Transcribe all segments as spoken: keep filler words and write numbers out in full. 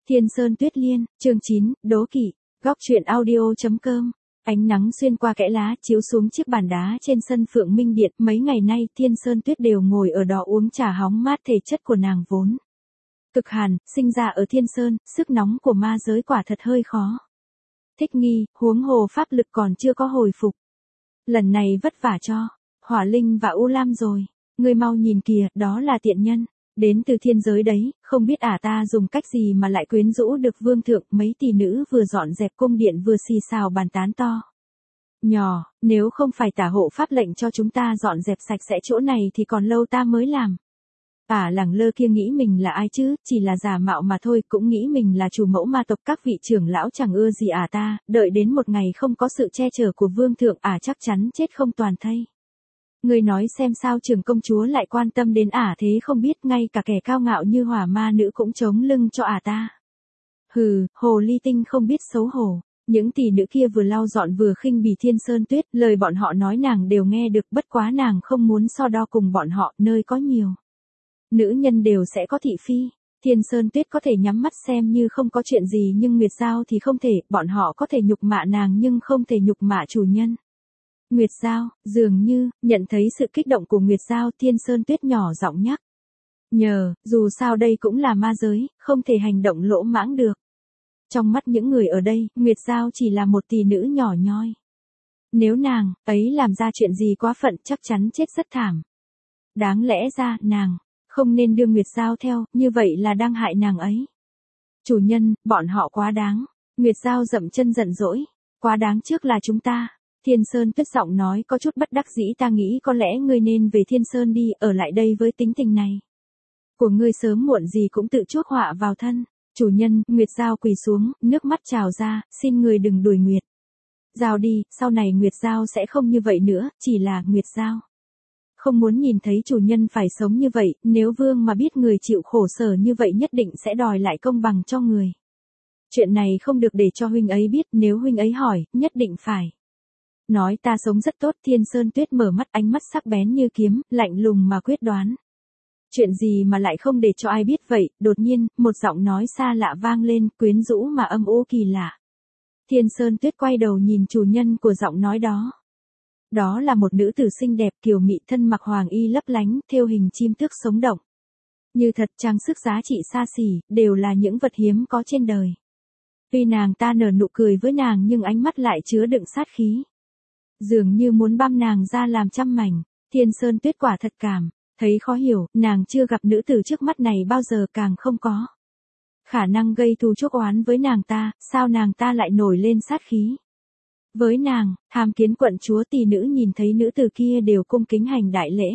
Thiên Sơn Tuyết Liên, chương chín, đố kỵ, góc truyện audio chấm com. Ánh nắng xuyên qua kẽ lá chiếu xuống chiếc bàn đá trên sân Phượng Minh Điện. Mấy ngày nay Thiên Sơn Tuyết đều ngồi ở đó uống trà hóng mát, thể chất của nàng vốn cực hàn, sinh ra ở Thiên Sơn, sức nóng của ma giới quả thật hơi khó thích nghi, huống hồ pháp lực còn chưa có hồi phục. Lần này vất vả cho Hỏa Linh và U Lam rồi. Ngươi mau nhìn kìa, đó là tiện nhân đến từ thiên giới đấy, không biết ả ta dùng cách gì mà lại quyến rũ được vương thượng. Mấy tỷ nữ vừa dọn dẹp cung điện vừa xì xào bàn tán to nhỏ, nếu không phải tả hộ pháp lệnh cho chúng ta dọn dẹp sạch sẽ chỗ này thì còn lâu ta mới làm. Ả lẳng lơ kia nghĩ mình là ai chứ, chỉ là giả mạo mà thôi, cũng nghĩ mình là chủ mẫu ma tộc. Các vị trưởng lão chẳng ưa gì ả ta, đợi đến một ngày không có sự che chở của vương thượng ả chắc chắn chết không toàn thây. Ngươi nói xem sao trưởng công chúa lại quan tâm đến ả thế không biết, ngay cả kẻ cao ngạo như Hỏa Ma nữ cũng chống lưng cho ả ta. Hừ, hồ ly tinh không biết xấu hổ. Những tỷ nữ kia vừa lau dọn vừa khinh bỉ Thiên Sơn Tuyết, lời bọn họ nói nàng đều nghe được, bất quá nàng không muốn so đo cùng bọn họ, nơi có nhiều nữ nhân đều sẽ có thị phi. Thiên Sơn Tuyết có thể nhắm mắt xem như không có chuyện gì, nhưng Nguyệt Giao thì không thể, bọn họ có thể nhục mạ nàng nhưng không thể nhục mạ chủ nhân. Nguyệt Giao, dường như, nhận thấy sự kích động của Nguyệt Giao, Thiên Sơn Tuyết nhỏ giọng nhắc nhờ, dù sao đây cũng là ma giới, không thể hành động lỗ mãng được. Trong mắt những người ở đây, Nguyệt Giao chỉ là một tỷ nữ nhỏ nhoi. Nếu nàng ấy làm ra chuyện gì quá phận chắc chắn chết rất thảm. Đáng lẽ ra, nàng không nên đưa Nguyệt Giao theo, như vậy là đang hại nàng ấy. Chủ nhân, bọn họ quá đáng. Nguyệt Giao dậm chân giận dỗi. Quá đáng trước là chúng ta. Thiên Sơn Tuyết giọng nói có chút bất đắc dĩ, ta nghĩ có lẽ ngươi nên về Thiên Sơn đi, ở lại đây với tính tình này của ngươi sớm muộn gì cũng tự chuốc họa vào thân. Chủ nhân, Nguyệt Giao quỳ xuống, nước mắt trào ra, xin người đừng đuổi Nguyệt Giao đi, sau này Nguyệt Giao sẽ không như vậy nữa, chỉ là Nguyệt Giao không muốn nhìn thấy chủ nhân phải sống như vậy, nếu vương mà biết người chịu khổ sở như vậy nhất định sẽ đòi lại công bằng cho người. Chuyện này không được để cho huynh ấy biết, nếu huynh ấy hỏi, nhất định phải nói ta sống rất tốt. Thiên Sơn Tuyết mở mắt, ánh mắt sắc bén như kiếm, lạnh lùng mà quyết đoán. Chuyện gì mà lại không để cho ai biết vậy? Đột nhiên, một giọng nói xa lạ vang lên, quyến rũ mà âm u kỳ lạ. Thiên Sơn Tuyết quay đầu nhìn chủ nhân của giọng nói đó. Đó là một nữ tử xinh đẹp kiều mị, thân mặc hoàng y lấp lánh, thêu hình chim tước sống động. Như thật, trang sức giá trị xa xỉ, đều là những vật hiếm có trên đời. Tuy nàng ta nở nụ cười với nàng nhưng ánh mắt lại chứa đựng sát khí. Dường như muốn băm nàng ra làm trăm mảnh. Thiên Sơn Tuyết quả thật cảm thấy khó hiểu, nàng chưa gặp nữ tử trước mắt này bao giờ, càng không có khả năng gây thù chuốc oán với nàng ta, sao nàng ta lại nổi lên sát khí với nàng? Tham Kiến quận chúa. Tỷ nữ nhìn thấy nữ tử kia đều cung kính hành đại lễ.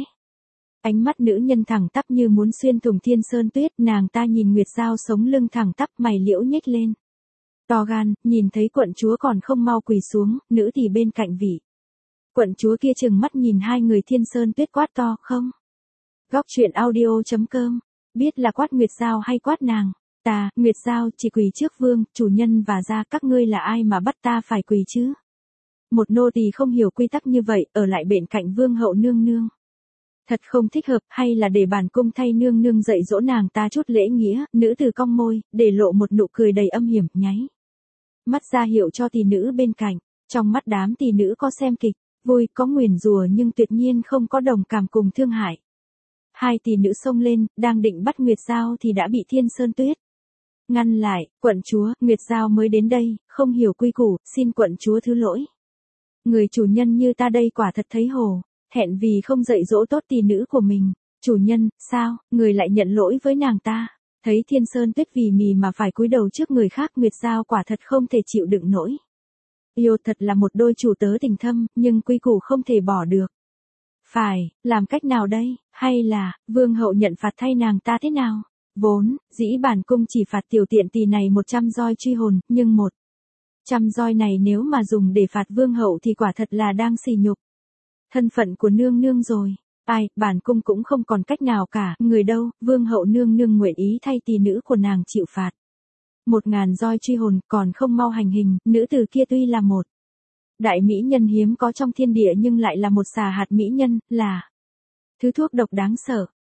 Ánh mắt nữ nhân thẳng tắp như muốn xuyên thủng Thiên Sơn Tuyết, nàng ta nhìn Nguyệt Giao sống lưng thẳng tắp, mày liễu nhếch lên. To gan, nhìn thấy quận chúa còn không mau quỳ xuống, nữ thì bên cạnh vị quận chúa kia trừng mắt nhìn hai người. Thiên Sơn Tuyết quát to, không. Góc truyện audio chấm com. Biết là quát Nguyệt Giao hay quát nàng? Ta, Nguyệt Giao, chỉ quỳ trước vương, chủ nhân và gia, các ngươi là ai mà bắt ta phải quỳ chứ? Một nô tỳ không hiểu quy tắc như vậy, ở lại bên cạnh vương hậu nương nương thật không thích hợp, hay là để bản cung thay nương nương dạy dỗ nàng ta chút lễ nghĩa? Nữ tử cong môi, để lộ một nụ cười đầy âm hiểm, nháy mắt ra hiệu cho tỷ nữ bên cạnh. Trong mắt đám tỷ nữ có xem kịch vui, có nguyền rủa nhưng tuyệt nhiên không có đồng cảm cùng thương hại. Hai tỷ nữ xông lên, đang định bắt Nguyệt Giao thì đã bị Thiên Sơn Tuyết ngăn lại. Quận chúa, Nguyệt Giao mới đến đây, không hiểu quy củ, xin quận chúa thứ lỗi. Người chủ nhân như ta đây quả thật thấy hổ thẹn vì không dạy dỗ tốt tỷ nữ của mình. Chủ nhân, sao, người lại nhận lỗi với nàng ta? Thấy Thiên Sơn Tuyết vì mì mà phải cúi đầu trước người khác, Nguyệt Giao quả thật không thể chịu đựng nổi. Yêu thật là một đôi chủ tớ tình thâm, nhưng quy củ không thể bỏ được. Phải, làm cách nào đây? Hay là, vương hậu nhận phạt thay nàng ta thế nào? Vốn, dĩ bản cung chỉ phạt tiểu tiện tỳ này một trăm roi truy hồn, nhưng một trăm roi này nếu mà dùng để phạt vương hậu thì quả thật là đang sỉ nhục thân phận của nương nương rồi. Ai, bản cung cũng không còn cách nào cả, người đâu, vương hậu nương nương nguyện ý thay tỷ nữ của nàng chịu phạt. Một ngàn roi truy hồn, còn không mau hành hình. Nữ tử kia tuy là một đại mỹ nhân hiếm có trong thiên địa nhưng lại là một xà hạt mỹ nhân, là thứ thuốc độc đáng sợ.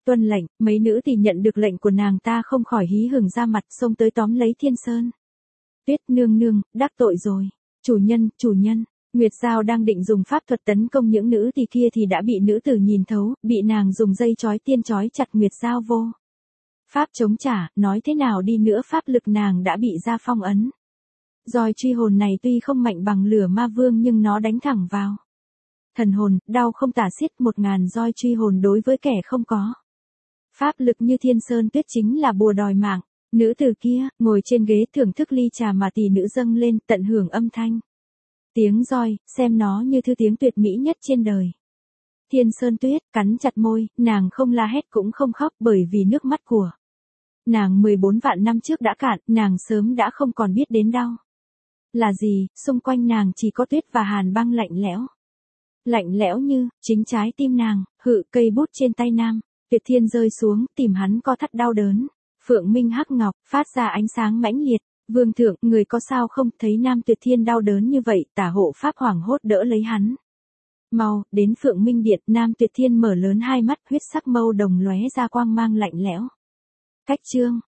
Tuân lệnh, mấy nữ thì nhận được lệnh của nàng ta không khỏi hí hửng ra mặt xông tới tóm lấy Thiên Sơn. Tuyết nương nương, đắc tội rồi. Chủ nhân, chủ nhân. Nguyệt Giao đang định dùng pháp thuật tấn công những nữ thì kia thì đã bị nữ tử nhìn thấu, bị nàng dùng dây chói tiên chói chặt Nguyệt Giao vô. Pháp chống trả, nói thế nào đi nữa pháp lực nàng đã bị ra phong ấn. Roi truy hồn này tuy không mạnh bằng lửa ma vương nhưng nó đánh thẳng vào thần hồn, đau không tả xiết, một ngàn roi truy hồn đối với kẻ không có pháp lực như Thiên Sơn Tuyết chính là bùa đòi mạng. Nữ tử kia, ngồi trên ghế thưởng thức ly trà mà tỷ nữ dâng lên, tận hưởng âm thanh. Tiếng roi, xem nó như thứ tiếng tuyệt mỹ nhất trên đời. Thiên Sơn Tuyết, cắn chặt môi, nàng không la hét cũng không khóc bởi vì nước mắt của nàng mười bốn vạn năm trước đã cạn, nàng sớm đã không còn biết đến đau là gì, xung quanh nàng chỉ có tuyết và hàn băng lạnh lẽo. Lạnh lẽo như, chính trái tim nàng, hự cây bút trên tay nam. Tuyệt Thiên rơi xuống, tìm hắn co thắt đau đớn. Phượng Minh hắc ngọc, phát ra ánh sáng mãnh liệt. Vương thượng, người có sao không, thấy Nam Tuyệt Thiên đau đớn như vậy, tả hộ pháp hoảng hốt đỡ lấy hắn. Mau, đến Phượng Minh điện, Nam Tuyệt Thiên mở lớn hai mắt, huyết sắc mâu đồng lóe ra quang mang lạnh lẽo. Cách chương